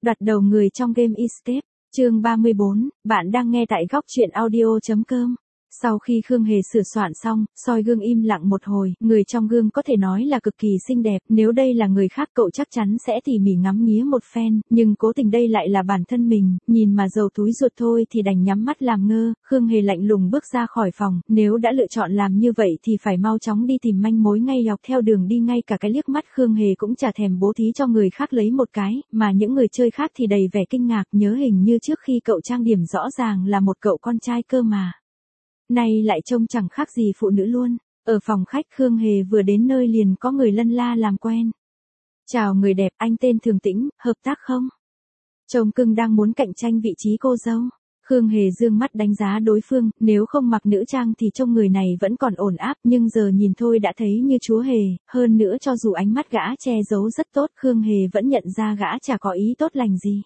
Đoạt đầu người trong game Escape, chương 34, bạn đang nghe tại góc truyện audio.com. Sau khi Khương Hề sửa soạn xong, soi gương im lặng một hồi, người trong gương có thể nói là cực kỳ xinh đẹp, nếu đây là người khác cậu chắc chắn sẽ tỉ mỉ ngắm nghía một phen, nhưng cố tình đây lại là bản thân mình, nhìn mà dầu túi ruột thôi thì đành nhắm mắt làm ngơ. Khương Hề lạnh lùng bước ra khỏi phòng, nếu đã lựa chọn làm như vậy thì phải mau chóng đi tìm manh mối ngay dọc theo đường đi, ngay cả cái liếc mắt Khương Hề cũng chả thèm bố thí cho người khác lấy một cái, mà những người chơi khác thì đầy vẻ kinh ngạc, nhớ hình như trước khi cậu trang điểm rõ ràng là một cậu con trai cơ mà. Nay lại trông chẳng khác gì phụ nữ luôn. Ở phòng khách Khương Hề vừa đến nơi liền có người lân la làm quen. Chào người đẹp, anh tên Thường Tĩnh, hợp tác không? Trông cưng đang muốn cạnh tranh vị trí cô dâu. Khương Hề dương mắt đánh giá đối phương, nếu không mặc nữ trang thì trông người này vẫn còn ổn áp, nhưng giờ nhìn thôi đã thấy như chúa hề, hơn nữa cho dù ánh mắt gã che giấu rất tốt, Khương Hề vẫn nhận ra gã chả có ý tốt lành gì.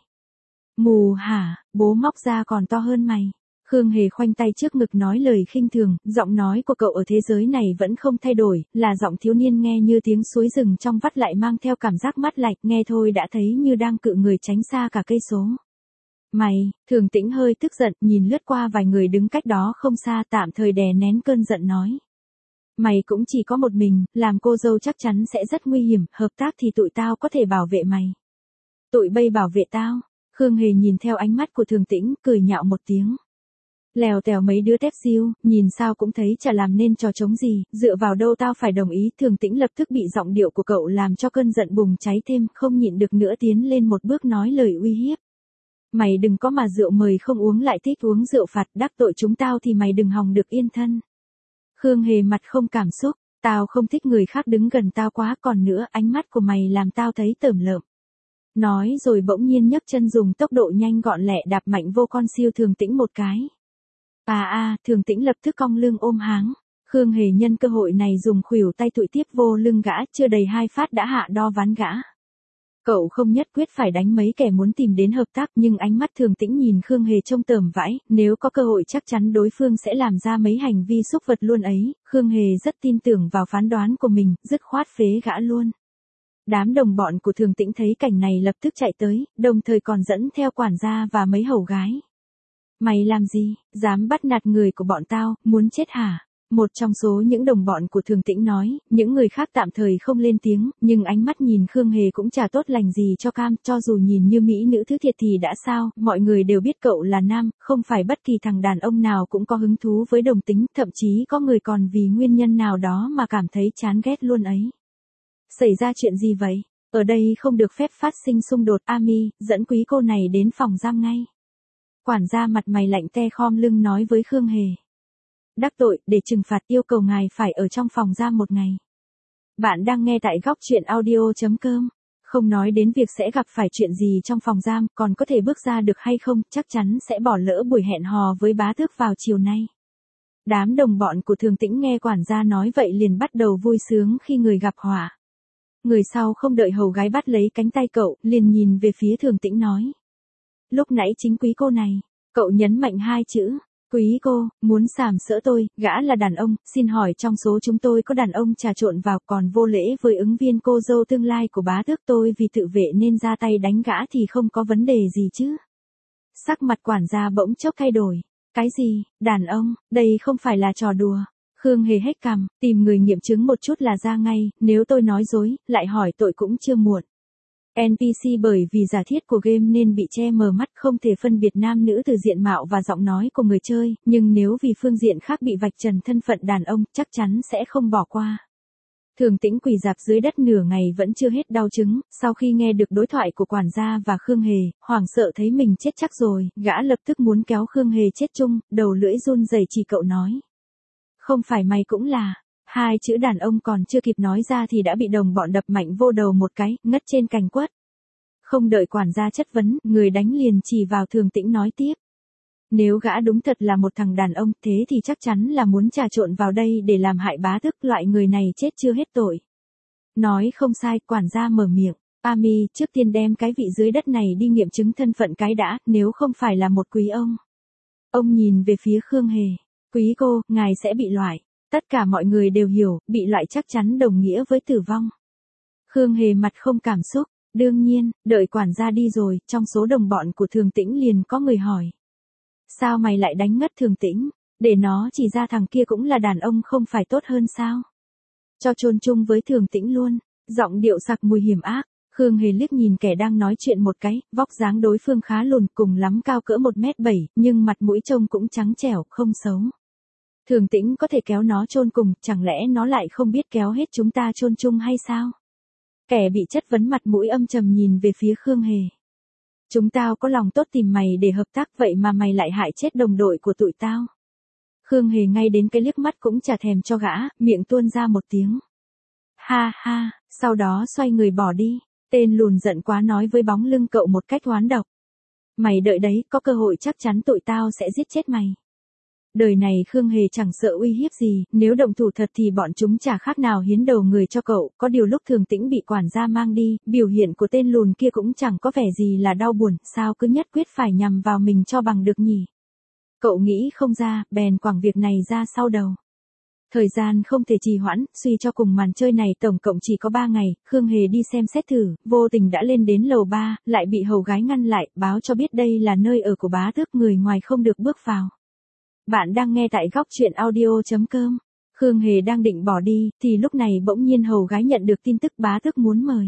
Mù hả, bố móc ra còn to hơn mày. Khương Hề khoanh tay trước ngực nói lời khinh thường, giọng nói của cậu ở thế giới này vẫn không thay đổi, là giọng thiếu niên nghe như tiếng suối rừng trong vắt lại mang theo cảm giác mát lạnh, nghe thôi đã thấy như đang cự người tránh xa cả cây số. Mày, Thường Tĩnh hơi tức giận, nhìn lướt qua vài người đứng cách đó không xa, tạm thời đè nén cơn giận nói. Mày cũng chỉ có một mình, làm cô dâu chắc chắn sẽ rất nguy hiểm, hợp tác thì tụi tao có thể bảo vệ mày. Tụi bay bảo vệ tao. Khương Hề nhìn theo ánh mắt của Thường Tĩnh, cười nhạo một tiếng. Lèo tèo mấy đứa tép siêu, nhìn sao cũng thấy chả làm nên trò trống gì, dựa vào đâu tao phải đồng ý. Thường Tĩnh lập tức bị giọng điệu của cậu làm cho cơn giận bùng cháy thêm, không nhịn được nữa tiến lên một bước nói lời uy hiếp. Mày đừng có mà rượu mời không uống lại thích uống rượu phạt, đắc tội chúng tao thì mày đừng hòng được yên thân. Khương Hề mặt không cảm xúc, tao không thích người khác đứng gần tao quá, còn nữa ánh mắt của mày làm tao thấy tởm lợm. Nói rồi bỗng nhiên nhấc chân dùng tốc độ nhanh gọn lẹ đạp mạnh vô con siêu Thường Tĩnh một cái. Thường Tĩnh lập tức cong lưng ôm háng. Khương Hề nhân cơ hội này dùng khuỷu tay tụi tiếp vô lưng gã, chưa đầy 2 phát đã hạ đo ván gã. Cậu không nhất quyết phải đánh mấy kẻ muốn tìm đến hợp tác, nhưng ánh mắt Thường Tĩnh nhìn Khương Hề trông tởm vãi, nếu có cơ hội chắc chắn đối phương sẽ làm ra mấy hành vi xúc vật luôn ấy. Khương Hề rất tin tưởng vào phán đoán của mình, dứt khoát phế gã luôn. Đám đồng bọn của Thường Tĩnh thấy cảnh này lập tức chạy tới, đồng thời còn dẫn theo quản gia và mấy hầu gái. Mày làm gì, dám bắt nạt người của bọn tao, muốn chết hả? Một trong số những đồng bọn của Thường Tĩnh nói, những người khác tạm thời không lên tiếng, nhưng ánh mắt nhìn Khương Hề cũng chả tốt lành gì cho cam, cho dù nhìn như mỹ nữ thứ thiệt thì đã sao, mọi người đều biết cậu là nam, không phải bất kỳ thằng đàn ông nào cũng có hứng thú với đồng tính, thậm chí có người còn vì nguyên nhân nào đó mà cảm thấy chán ghét luôn ấy. Xảy ra chuyện gì vậy? Ở đây không được phép phát sinh xung đột. Ami, dẫn quý cô này đến phòng giam ngay. Quản gia mặt mày lạnh te khom lưng nói với Khương Hề. Đắc tội, để trừng phạt yêu cầu ngài phải ở trong phòng giam một ngày. Bạn đang nghe tại góc truyện audio.com. Không nói đến việc sẽ gặp phải chuyện gì trong phòng giam, còn có thể bước ra được hay không, chắc chắn sẽ bỏ lỡ buổi hẹn hò với bá tước vào chiều nay. Đám đồng bọn của Thường Tĩnh nghe quản gia nói vậy liền bắt đầu vui sướng khi người gặp họa. Người sau không đợi hầu gái bắt lấy cánh tay cậu, liền nhìn về phía Thường Tĩnh nói. Lúc nãy chính quý cô này, cậu nhấn mạnh 2 chữ, quý cô, muốn sàm sỡ tôi, gã là đàn ông, xin hỏi trong số chúng tôi có đàn ông trà trộn vào còn vô lễ với ứng viên cô dâu tương lai của bá tước tôi vì tự vệ nên ra tay đánh gã thì không có vấn đề gì chứ. Sắc mặt quản gia bỗng chốc thay đổi, cái gì, đàn ông, đây không phải là trò đùa. Khương Hề hét cằm, tìm người nghiệm chứng một chút là ra ngay, nếu tôi nói dối, lại hỏi tội cũng chưa muộn. NPC bởi vì giả thiết của game nên bị che mờ mắt, không thể phân biệt nam nữ từ diện mạo và giọng nói của người chơi, nhưng nếu vì phương diện khác bị vạch trần thân phận đàn ông, chắc chắn sẽ không bỏ qua. Thường Tĩnh quỳ rạp dưới đất nửa ngày vẫn chưa hết đau chứng, sau khi nghe được đối thoại của quản gia và Khương Hề, hoảng sợ thấy mình chết chắc rồi, gã lập tức muốn kéo Khương Hề chết chung, đầu lưỡi run rẩy chỉ cậu nói. Không phải mày cũng là. 2 chữ đàn ông còn chưa kịp nói ra thì đã bị đồng bọn đập mạnh vô đầu một cái, ngất trên cành quất. Không đợi quản gia chất vấn, người đánh liền chỉ vào Thường Tĩnh nói tiếp. Nếu gã đúng thật là một thằng đàn ông, thế thì chắc chắn là muốn trà trộn vào đây để làm hại bá tước, loại người này chết chưa hết tội. Nói không sai, quản gia mở miệng. Ami, trước tiên đem cái vị dưới đất này đi nghiệm chứng thân phận cái đã, nếu không phải là một quý ông. Ông nhìn về phía Khương Hề. Quý cô, ngài sẽ bị loại. Tất cả mọi người đều hiểu, bị loại chắc chắn đồng nghĩa với tử vong. Khương Hề mặt không cảm xúc, Đương nhiên, đợi quản gia đi rồi, trong số đồng bọn của Thường Tĩnh liền có người hỏi. Sao mày lại đánh ngất Thường Tĩnh? Để nó chỉ ra thằng kia cũng là đàn ông không phải tốt hơn sao? Cho chôn chung với Thường Tĩnh luôn. Giọng điệu sặc mùi hiểm ác. Khương Hề liếc nhìn kẻ đang nói chuyện một cái, vóc dáng đối phương khá lùn, cùng lắm cao cỡ 1m7, nhưng mặt mũi trông cũng trắng trẻo, không xấu. Thường Tĩnh có thể kéo nó chôn cùng, chẳng lẽ nó lại không biết kéo hết chúng ta chôn chung hay sao? Kẻ bị chất vấn mặt mũi âm trầm nhìn về phía Khương Hề. Chúng tao có lòng tốt tìm mày để hợp tác, vậy mà mày lại hại chết đồng đội của tụi tao. Khương Hề ngay đến cái liếc mắt cũng chả thèm cho gã, miệng tuôn ra một tiếng. Ha ha, sau đó xoay người bỏ đi. Tên lùn giận quá nói với bóng lưng cậu một cách oán độc. Mày đợi đấy, có cơ hội chắc chắn tụi tao sẽ giết chết mày. Đời này Khương Hề chẳng sợ uy hiếp gì, nếu động thủ thật thì bọn chúng chả khác nào hiến đầu người cho cậu. Có điều lúc Thường Tĩnh bị quản gia mang đi, biểu hiện của tên lùn kia cũng chẳng có vẻ gì là đau buồn, sao cứ nhất quyết phải nhằm vào mình cho bằng được nhỉ. Cậu nghĩ không ra, bèn quẳng việc này ra sau đầu. Thời gian không thể trì hoãn, suy cho cùng màn chơi này tổng cộng chỉ có 3 ngày, Khương Hề đi xem xét thử, vô tình đã lên đến lầu 3, lại bị hầu gái ngăn lại, báo cho biết đây là nơi ở của bá tước, người ngoài không được bước vào. Bạn đang nghe tại góc truyện audio.com. Khương Hề đang định bỏ đi, thì lúc này bỗng nhiên hầu gái nhận được tin tức bá tước muốn mời.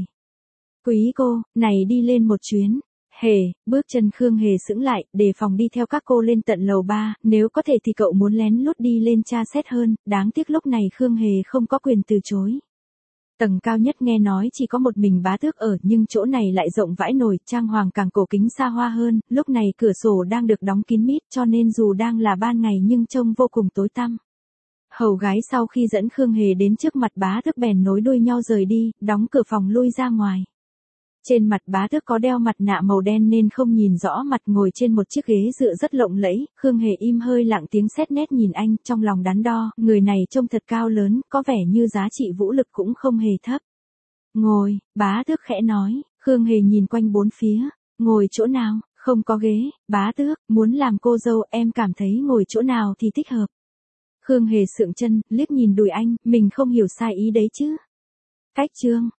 Quý cô, này đi lên một chuyến. Hề, bước chân Khương Hề sững lại, đề phòng đi theo các cô lên tận lầu 3, nếu có thể thì cậu muốn lén lút đi lên tra xét hơn, đáng tiếc lúc này Khương Hề không có quyền từ chối. Tầng cao nhất nghe nói chỉ có một mình bá tước ở, nhưng chỗ này lại rộng vãi nồi, trang hoàng càng cổ kính xa hoa hơn, lúc này cửa sổ đang được đóng kín mít cho nên dù đang là ban ngày nhưng trông vô cùng tối tăm. Hầu gái sau khi dẫn Khương Hề đến trước mặt bá tước bèn nối đuôi nhau rời đi, đóng cửa phòng lui ra ngoài. Trên mặt bá tước có đeo mặt nạ màu đen nên không nhìn rõ mặt, ngồi trên một chiếc ghế dựa rất lộng lẫy, Khương Hề im hơi lặng tiếng xét nét nhìn anh, trong lòng đắn đo, người này trông thật cao lớn, có vẻ như giá trị vũ lực cũng không hề thấp. Ngồi, bá tước khẽ nói, Khương Hề nhìn quanh bốn phía, ngồi chỗ nào, không có ghế, bá tước, muốn làm cô dâu em cảm thấy ngồi chỗ nào thì thích hợp. Khương Hề sượng chân, liếc nhìn đùi anh, mình không hiểu sai ý đấy chứ. Cách chương.